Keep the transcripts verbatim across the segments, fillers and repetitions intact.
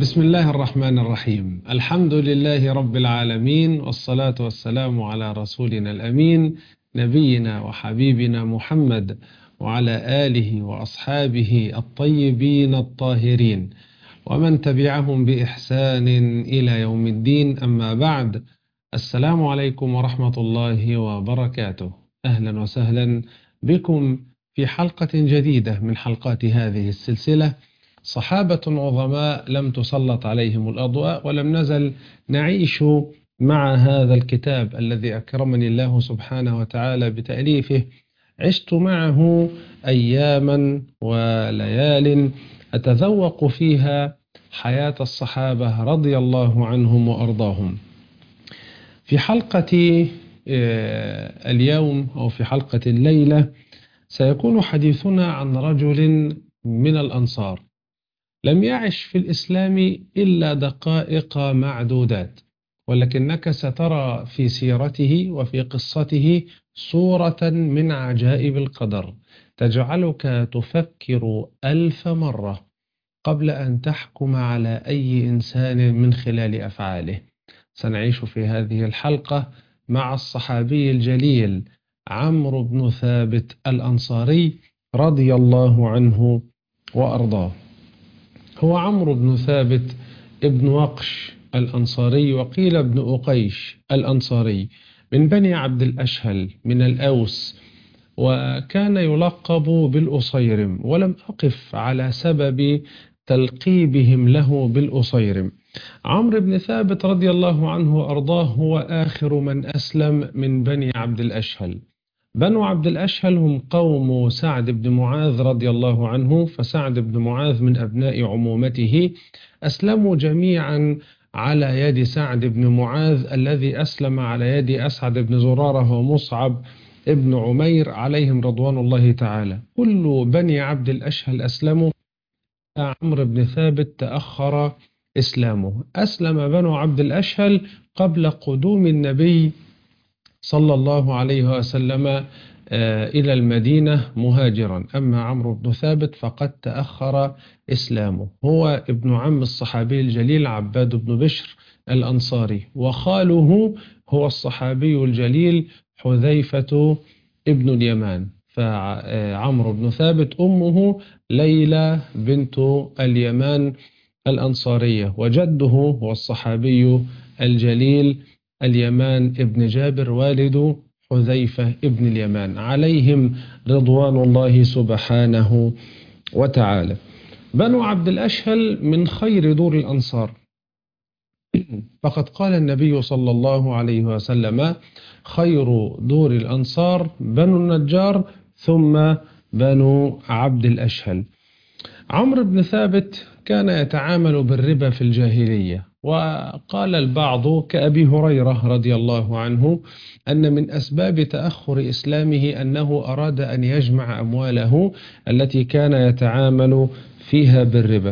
بسم الله الرحمن الرحيم. الحمد لله رب العالمين، والصلاة والسلام على رسولنا الأمين نبينا وحبيبنا محمد وعلى آله وأصحابه الطيبين الطاهرين ومن تبعهم بإحسان إلى يوم الدين. أما بعد، السلام عليكم ورحمة الله وبركاته. أهلا وسهلا بكم في حلقة جديدة من حلقات هذه السلسلة، صحابة عظماء لم تسلط عليهم الأضواء، ولم نزل نعيش مع هذا الكتاب الذي أكرمني الله سبحانه وتعالى بتأليفه. عشت معه أياما وليال أتذوق فيها حياة الصحابة رضي الله عنهم وأرضاهم. في حلقة اليوم أو في حلقة الليلة سيكون حديثنا عن رجل من الأنصار لم يعش في الإسلام إلا دقائق معدودات، ولكنك سترى في سيرته وفي قصته صورة من عجائب القدر تجعلك تفكر ألف مرة قبل أن تحكم على أي إنسان من خلال أفعاله. سنعيش في هذه الحلقة مع الصحابي الجليل عمرو بن ثابت الأنصاري رضي الله عنه وأرضاه. هو عمرو بن ثابت ابن وقش الأنصاري، وقيل ابن أقيش الأنصاري، من بني عبد الأشهل من الأوس، وكان يلقب بالأصيرم، ولم أقف على سبب تلقيبهم له بالأصيرم. عمرو بن ثابت رضي الله عنه وأرضاه هو آخر من أسلم من بني عبد الأشهل. بنو عبد الأشهل هم قوم سعد بن معاذ رضي الله عنه، فسعد بن معاذ من أبناء عمومته أسلموا جميعا على يد سعد بن معاذ الذي أسلم على يد أسعد بن زرارة ومصعب ابن عمير عليهم رضوان الله تعالى. كل بني عبد الأشهل أسلموا. عمرو بن ثابت تأخر إسلامه. أسلم بنو عبد الأشهل قبل قدوم النبي صلى الله عليه وسلم إلى المدينة مهاجرا، أما عمرو بن ثابت فقد تأخر إسلامه. هو ابن عم الصحابي الجليل عباد بن بشر الأنصاري، وخاله هو الصحابي الجليل حذيفة ابن اليمان. فعمرو بن ثابت أمه ليلى بنت اليمان الأنصارية، وجده هو الصحابي الجليل اليمان ابن جابر والد حذيفة ابن اليمان، عليهم رضوان الله سبحانه وتعالى. بنو عبد الأشهل من خير دور الأنصار، فقد قال النبي صلى الله عليه وسلم: خير دور الأنصار بنو النجار ثم بنو عبد الأشهل. عمرو بن ثابت كان يتعامل بالربا في الجاهلية، وقال البعض كأبي هريرة رضي الله عنه أن من أسباب تأخر إسلامه أنه أراد أن يجمع أمواله التي كان يتعامل فيها بالربا.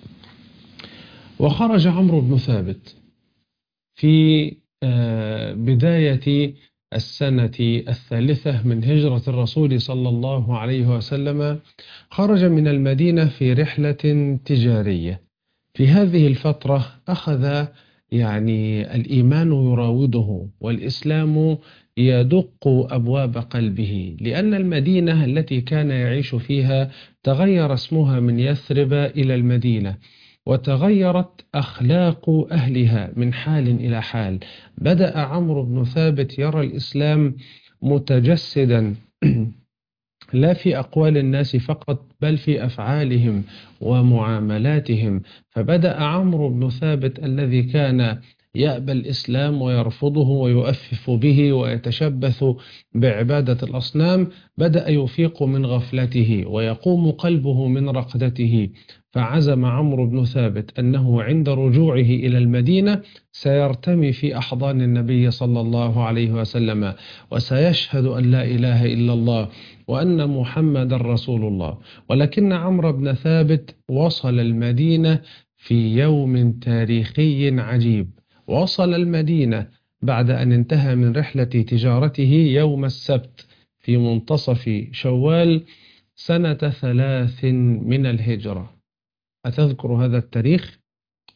وخرج عمرو بن ثابت في بداية السنة الثالثة من هجرة الرسول صلى الله عليه وسلم، خرج من المدينة في رحلة تجارية. في هذه الفترة أخذ يعني الإيمان يراوده والإسلام يدق أبواب قلبه، لأن المدينة التي كان يعيش فيها تغير اسمها من يثرب إلى المدينة، وتغيرت أخلاق أهلها من حال إلى حال. بدأ عمرو بن ثابت يرى الإسلام متجسدا لا في أقوال الناس فقط بل في أفعالهم ومعاملاتهم. فبدأ عمرو بن ثابت الذي كان يأبى الإسلام ويرفضه ويؤفف به ويتشبث بعبادة الأصنام، بدأ يفيق من غفلته ويقوم قلبه من رقدته. فعزم عمرو بن ثابت أنه عند رجوعه إلى المدينة سيرتمي في أحضان النبي صلى الله عليه وسلم، وسيشهد أن لا إله إلا الله وأن محمد رسول الله. ولكن عمرو بن ثابت وصل المدينة في يوم تاريخي عجيب. وصل المدينة بعد أن انتهى من رحلة تجارته يوم السبت في منتصف شوال سنة ثلاث من الهجرة. أتذكر هذا التاريخ؟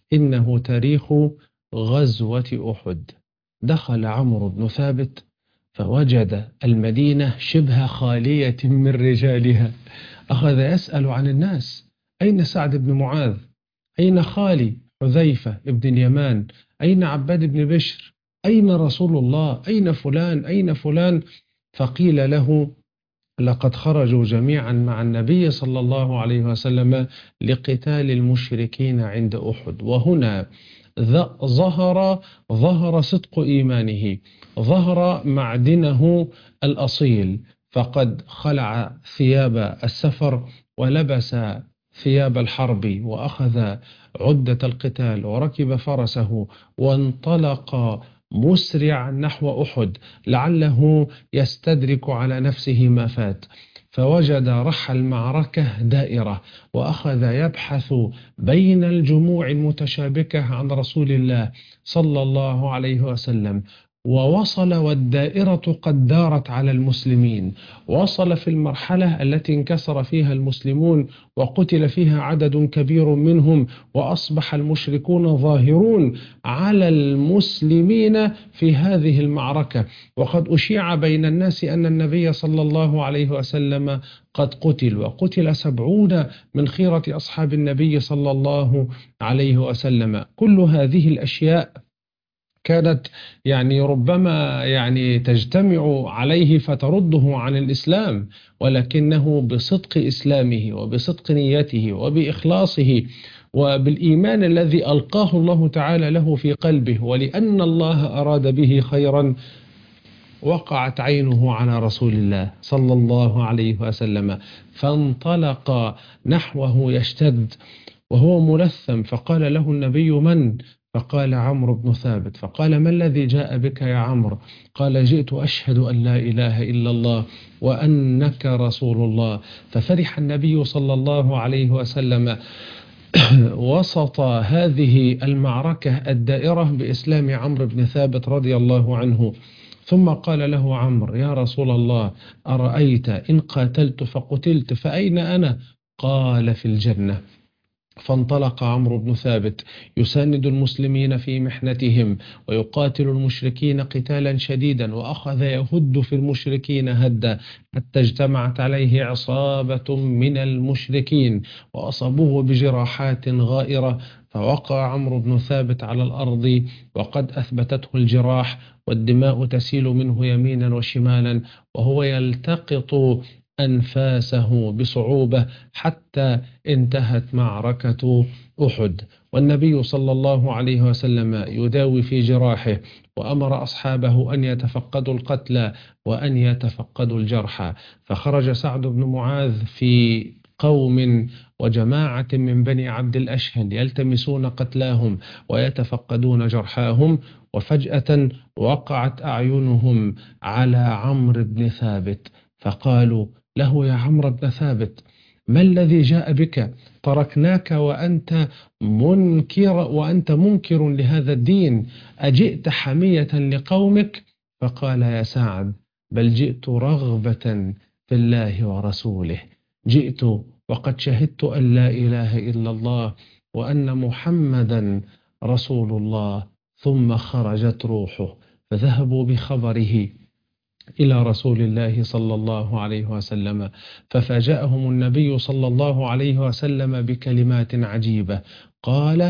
إنه تاريخ غزوة أحد. دخل عمرو بن ثابت فوجد المدينة شبه خالية من رجالها. أخذ يسأل عن الناس: أين سعد بن معاذ؟ أين خالي حذيفة بن اليمان؟ أين عباد بن بشر؟ أين رسول الله؟ أين فلان؟ أين فلان؟ فقيل له: لقد خرجوا جميعا مع النبي صلى الله عليه وسلم لقتال المشركين عند أحد. وهنا ظهر ظهر صدق إيمانه، ظهر معدنه الأصيل، فقد خلع ثياب السفر ولبس ثياب الحرب وأخذ عدة القتال وركب فرسه وانطلق مسرعا نحو أحد لعله يستدرك على نفسه ما فات. فوجد رح المعركة دائرة وأخذ يبحث بين الجموع المتشابكة عن رسول الله صلى الله عليه وسلم، ووصل والدائرة قد دارت على المسلمين. وصل في المرحلة التي انكسر فيها المسلمون وقتل فيها عدد كبير منهم، وأصبح المشركون ظاهرون على المسلمين في هذه المعركة. وقد أشيع بين الناس أن النبي صلى الله عليه وسلم قد قتل، وقتل سبعون من خيرة أصحاب النبي صلى الله عليه وسلم. كل هذه الأشياء كانت يعني ربما يعني تجتمع عليه فترده عن الإسلام، ولكنه بصدق إسلامه وبصدق نيته وبإخلاصه وبالإيمان الذي ألقاه الله تعالى له في قلبه، ولأن الله أراد به خيرا، وقعت عينه على رسول الله صلى الله عليه وسلم، فانطلق نحوه يشتد وهو ملثم. فقال له النبي: من؟ فقال: عمرو بن ثابت. فقال: ما الذي جاء بك يا عمرو؟ قال: جئت أشهد أن لا إله إلا الله وأنك رسول الله. ففرح النبي صلى الله عليه وسلم وسط هذه المعركة الدائرة بإسلام عمرو بن ثابت رضي الله عنه. ثم قال له عمرو: يا رسول الله، أرأيت إن قاتلت فقتلت فأين أنا؟ قال: في الجنة. فانطلق عمرو بن ثابت يساند المسلمين في محنتهم ويقاتل المشركين قتالا شديدا، وأخذ يهد في المشركين هدا حتى اجتمعت عليه عصابة من المشركين وأصابوه بجراحات غائرة، فوقع عمرو بن ثابت على الأرض وقد أثبتته الجراح، والدماء تسيل منه يمينا وشمالا، وهو يلتقط أنفاسه بصعوبة حتى انتهت معركة أحد. والنبي صلى الله عليه وسلم يداوي في جراحه، وأمر أصحابه أن يتفقدوا القتلى وأن يتفقدوا الجرحى. فخرج سعد بن معاذ في قوم وجماعة من بني عبد الأشهل يلتمسون قتلاهم ويتفقدون جرحاهم، وفجأة وقعت أعينهم على عمرو بن ثابت، فقالوا له: يا عمرو بن ثابت، ما الذي جاء بك؟ تركناك وأنت منكر وأنت منكر لهذا الدين، أجئت حمية لقومك؟ فقال: يا سعد، بل جئت رغبة في الله ورسوله، جئت وقد شهدت أن لا إله إلا الله وأن محمدا رسول الله. ثم خرجت روحه، فذهبوا بخبره إلى رسول الله صلى الله عليه وسلم، ففاجأهم النبي صلى الله عليه وسلم بكلمات عجيبة. قال: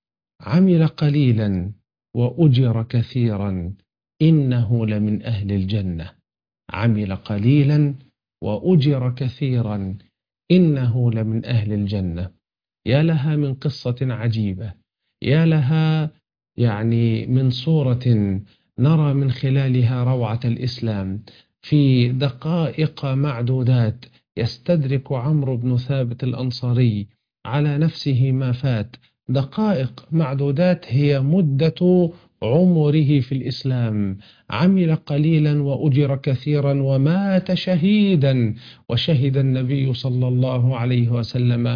عمل قليلا وأجر كثيرا، إنه لمن أهل الجنة. عمل قليلا وأجر كثيرا، إنه لمن أهل الجنة. يا لها من قصة عجيبة، يا لها يعني من صورة نرى من خلالها روعة الإسلام. في دقائق معدودات يستدرك عمرو بن ثابت الأنصاري على نفسه ما فات. دقائق معدودات هي مدة عمره في الإسلام. عمل قليلا وأجر كثيرا ومات شهيدا، وشهد النبي صلى الله عليه وسلم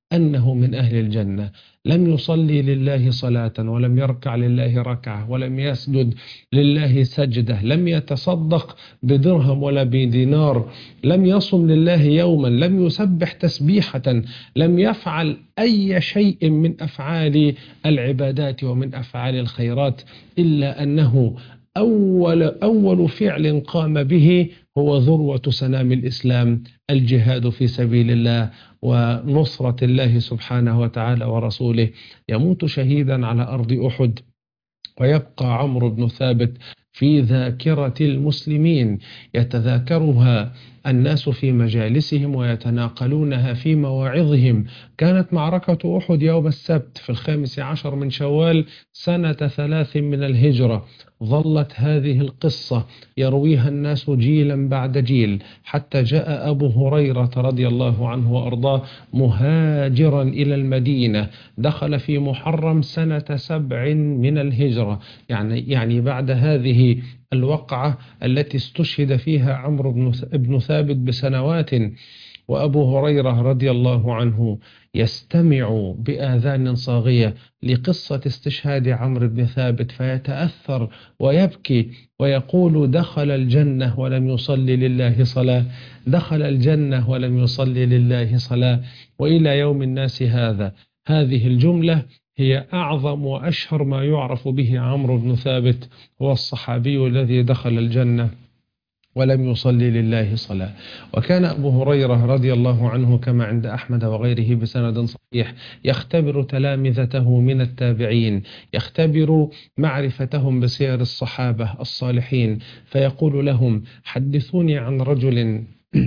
أنه من أهل الجنة، لم يصلي لله صلاة، ولم يركع لله ركعة، ولم يسجد لله سجدة، لم يتصدق بدرهم ولا بدينار، لم يصم لله يوما، لم يسبح تسبيحة، لم يفعل أي شيء من أفعال العبادات ومن أفعال الخيرات، إلا أنه أول أول فعل قام به هو ذروة سنام الإسلام، الجهاد في سبيل الله ونصرة الله سبحانه وتعالى ورسوله. يموت شهيدا على أرض أحد، ويبقى عمرو بن ثابت في ذاكرة المسلمين، يتذاكرها الناس في مجالسهم ويتناقلونها في مواعظهم. كانت معركة أحد يوم السبت في الخامس عشر من شوال سنة ثلاث من الهجرة. ظلت هذه القصة يرويها الناس جيلا بعد جيل، حتى جاء أبو هريرة رضي الله عنه وأرضاه مهاجرا إلى المدينة، دخل في محرم سنة سبع من الهجرة، يعني يعني بعد هذه الوقعة التي استشهد فيها عمرو بن ثابت بسنوات. وأبو هريرة رضي الله عنه يستمع بآذان صاغية لقصة استشهاد عمرو بن ثابت، فيتأثر ويبكي ويقول: دخل الجنة ولم يصلي لله صلاة، دخل الجنة ولم يصلي لله صلاة. وإلى يوم الناس هذا هذه الجملة هي أعظم وأشهر ما يعرف به عمرو بن ثابت، هو الصحابي الذي دخل الجنة ولم يصلي لله صلاة. وكان أبو هريرة رضي الله عنه كما عند أحمد وغيره بسند صحيح يختبر تلامذته من التابعين، يختبر معرفتهم بسير الصحابة الصالحين، فيقول لهم: حدثوني عن رجل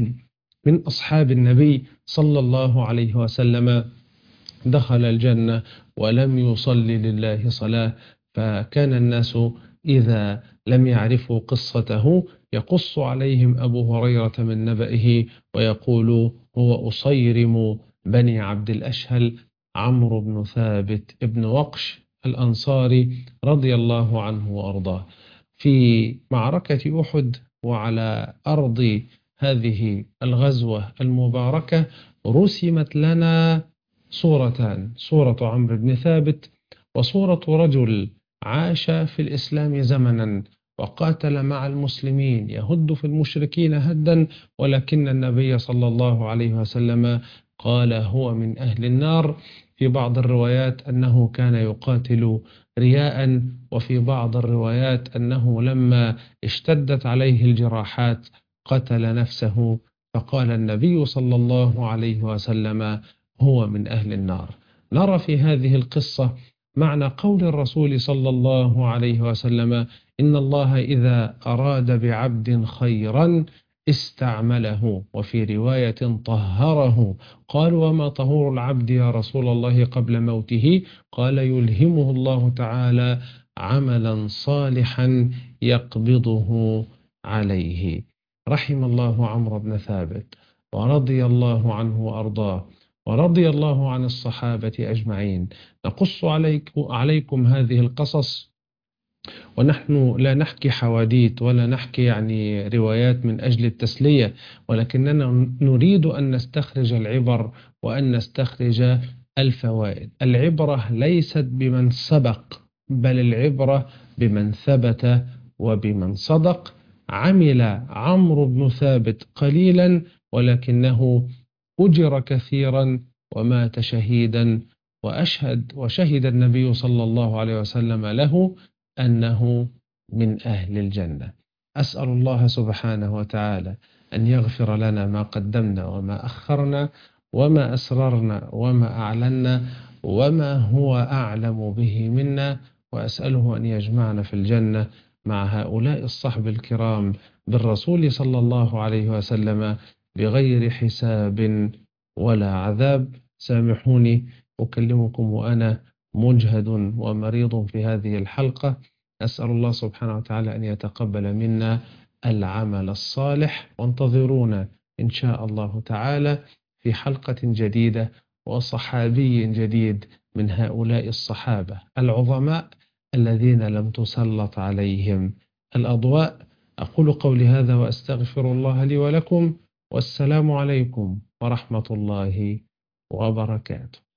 من أصحاب النبي صلى الله عليه وسلم دخل الجنة ولم يصلي لله صلاة. فكان الناس إذا لم يعرفوا قصته يقص عليهم أبو هريرة من نبئه ويقول: هو أصيرم بني عبد الأشهل عمرو بن ثابت ابن وقش الأنصاري رضي الله عنه وأرضاه. في معركة أحد وعلى أرض هذه الغزوة المباركة رسمت لنا صورتان: صورة عمرو بن ثابت، وصورة رجل عاش في الإسلام زمنا وقاتل مع المسلمين يهد في المشركين هدا، ولكن النبي صلى الله عليه وسلم قال: هو من أهل النار. في بعض الروايات أنه كان يقاتل رياء، وفي بعض الروايات أنه لما اشتدت عليه الجراحات قتل نفسه، فقال النبي صلى الله عليه وسلم: هو من أهل النار. نرى في هذه القصة معنى قول الرسول صلى الله عليه وسلم: إن الله إذا أراد بعبد خيرا استعمله، وفي رواية طهره. قال: وما طهور العبد يا رسول الله قبل موته؟ قال: يلهمه الله تعالى عملا صالحا يقبضه عليه. رحم الله عمرو بن ثابت، ورضي الله عنه وأرضاه، ورضي الله عن الصحابة أجمعين. نقص عليكم, عليكم هذه القصص، ونحن لا نحكي حواديت ولا نحكي يعني روايات من أجل التسلية، ولكننا نريد أن نستخرج العبر وأن نستخرج الفوائد. العبرة ليست بمن سبق، بل العبرة بمن ثبت وبمن صدق. عمل عمرو بن ثابت قليلا ولكنه أجر كثيرا ومات شهيدا، وأشهد وشهد النبي صلى الله عليه وسلم له أنه من أهل الجنة. أسأل الله سبحانه وتعالى أن يغفر لنا ما قدمنا وما أخرنا وما أسررنا وما أعلنا وما هو أعلم به منا، وأسأله أن يجمعنا في الجنة مع هؤلاء الصحب الكرام بالرسول صلى الله عليه وسلم بغير حساب ولا عذاب. سامحوني أكلمكم وأنا مجهد ومريض في هذه الحلقة. أسأل الله سبحانه وتعالى أن يتقبل منا العمل الصالح، وانتظرونا إن شاء الله تعالى في حلقة جديدة وصحابي جديد من هؤلاء الصحابة العظماء الذين لم تسلط عليهم الأضواء. أقول قولي هذا وأستغفر الله لي ولكم، والسلام عليكم ورحمة الله وبركاته.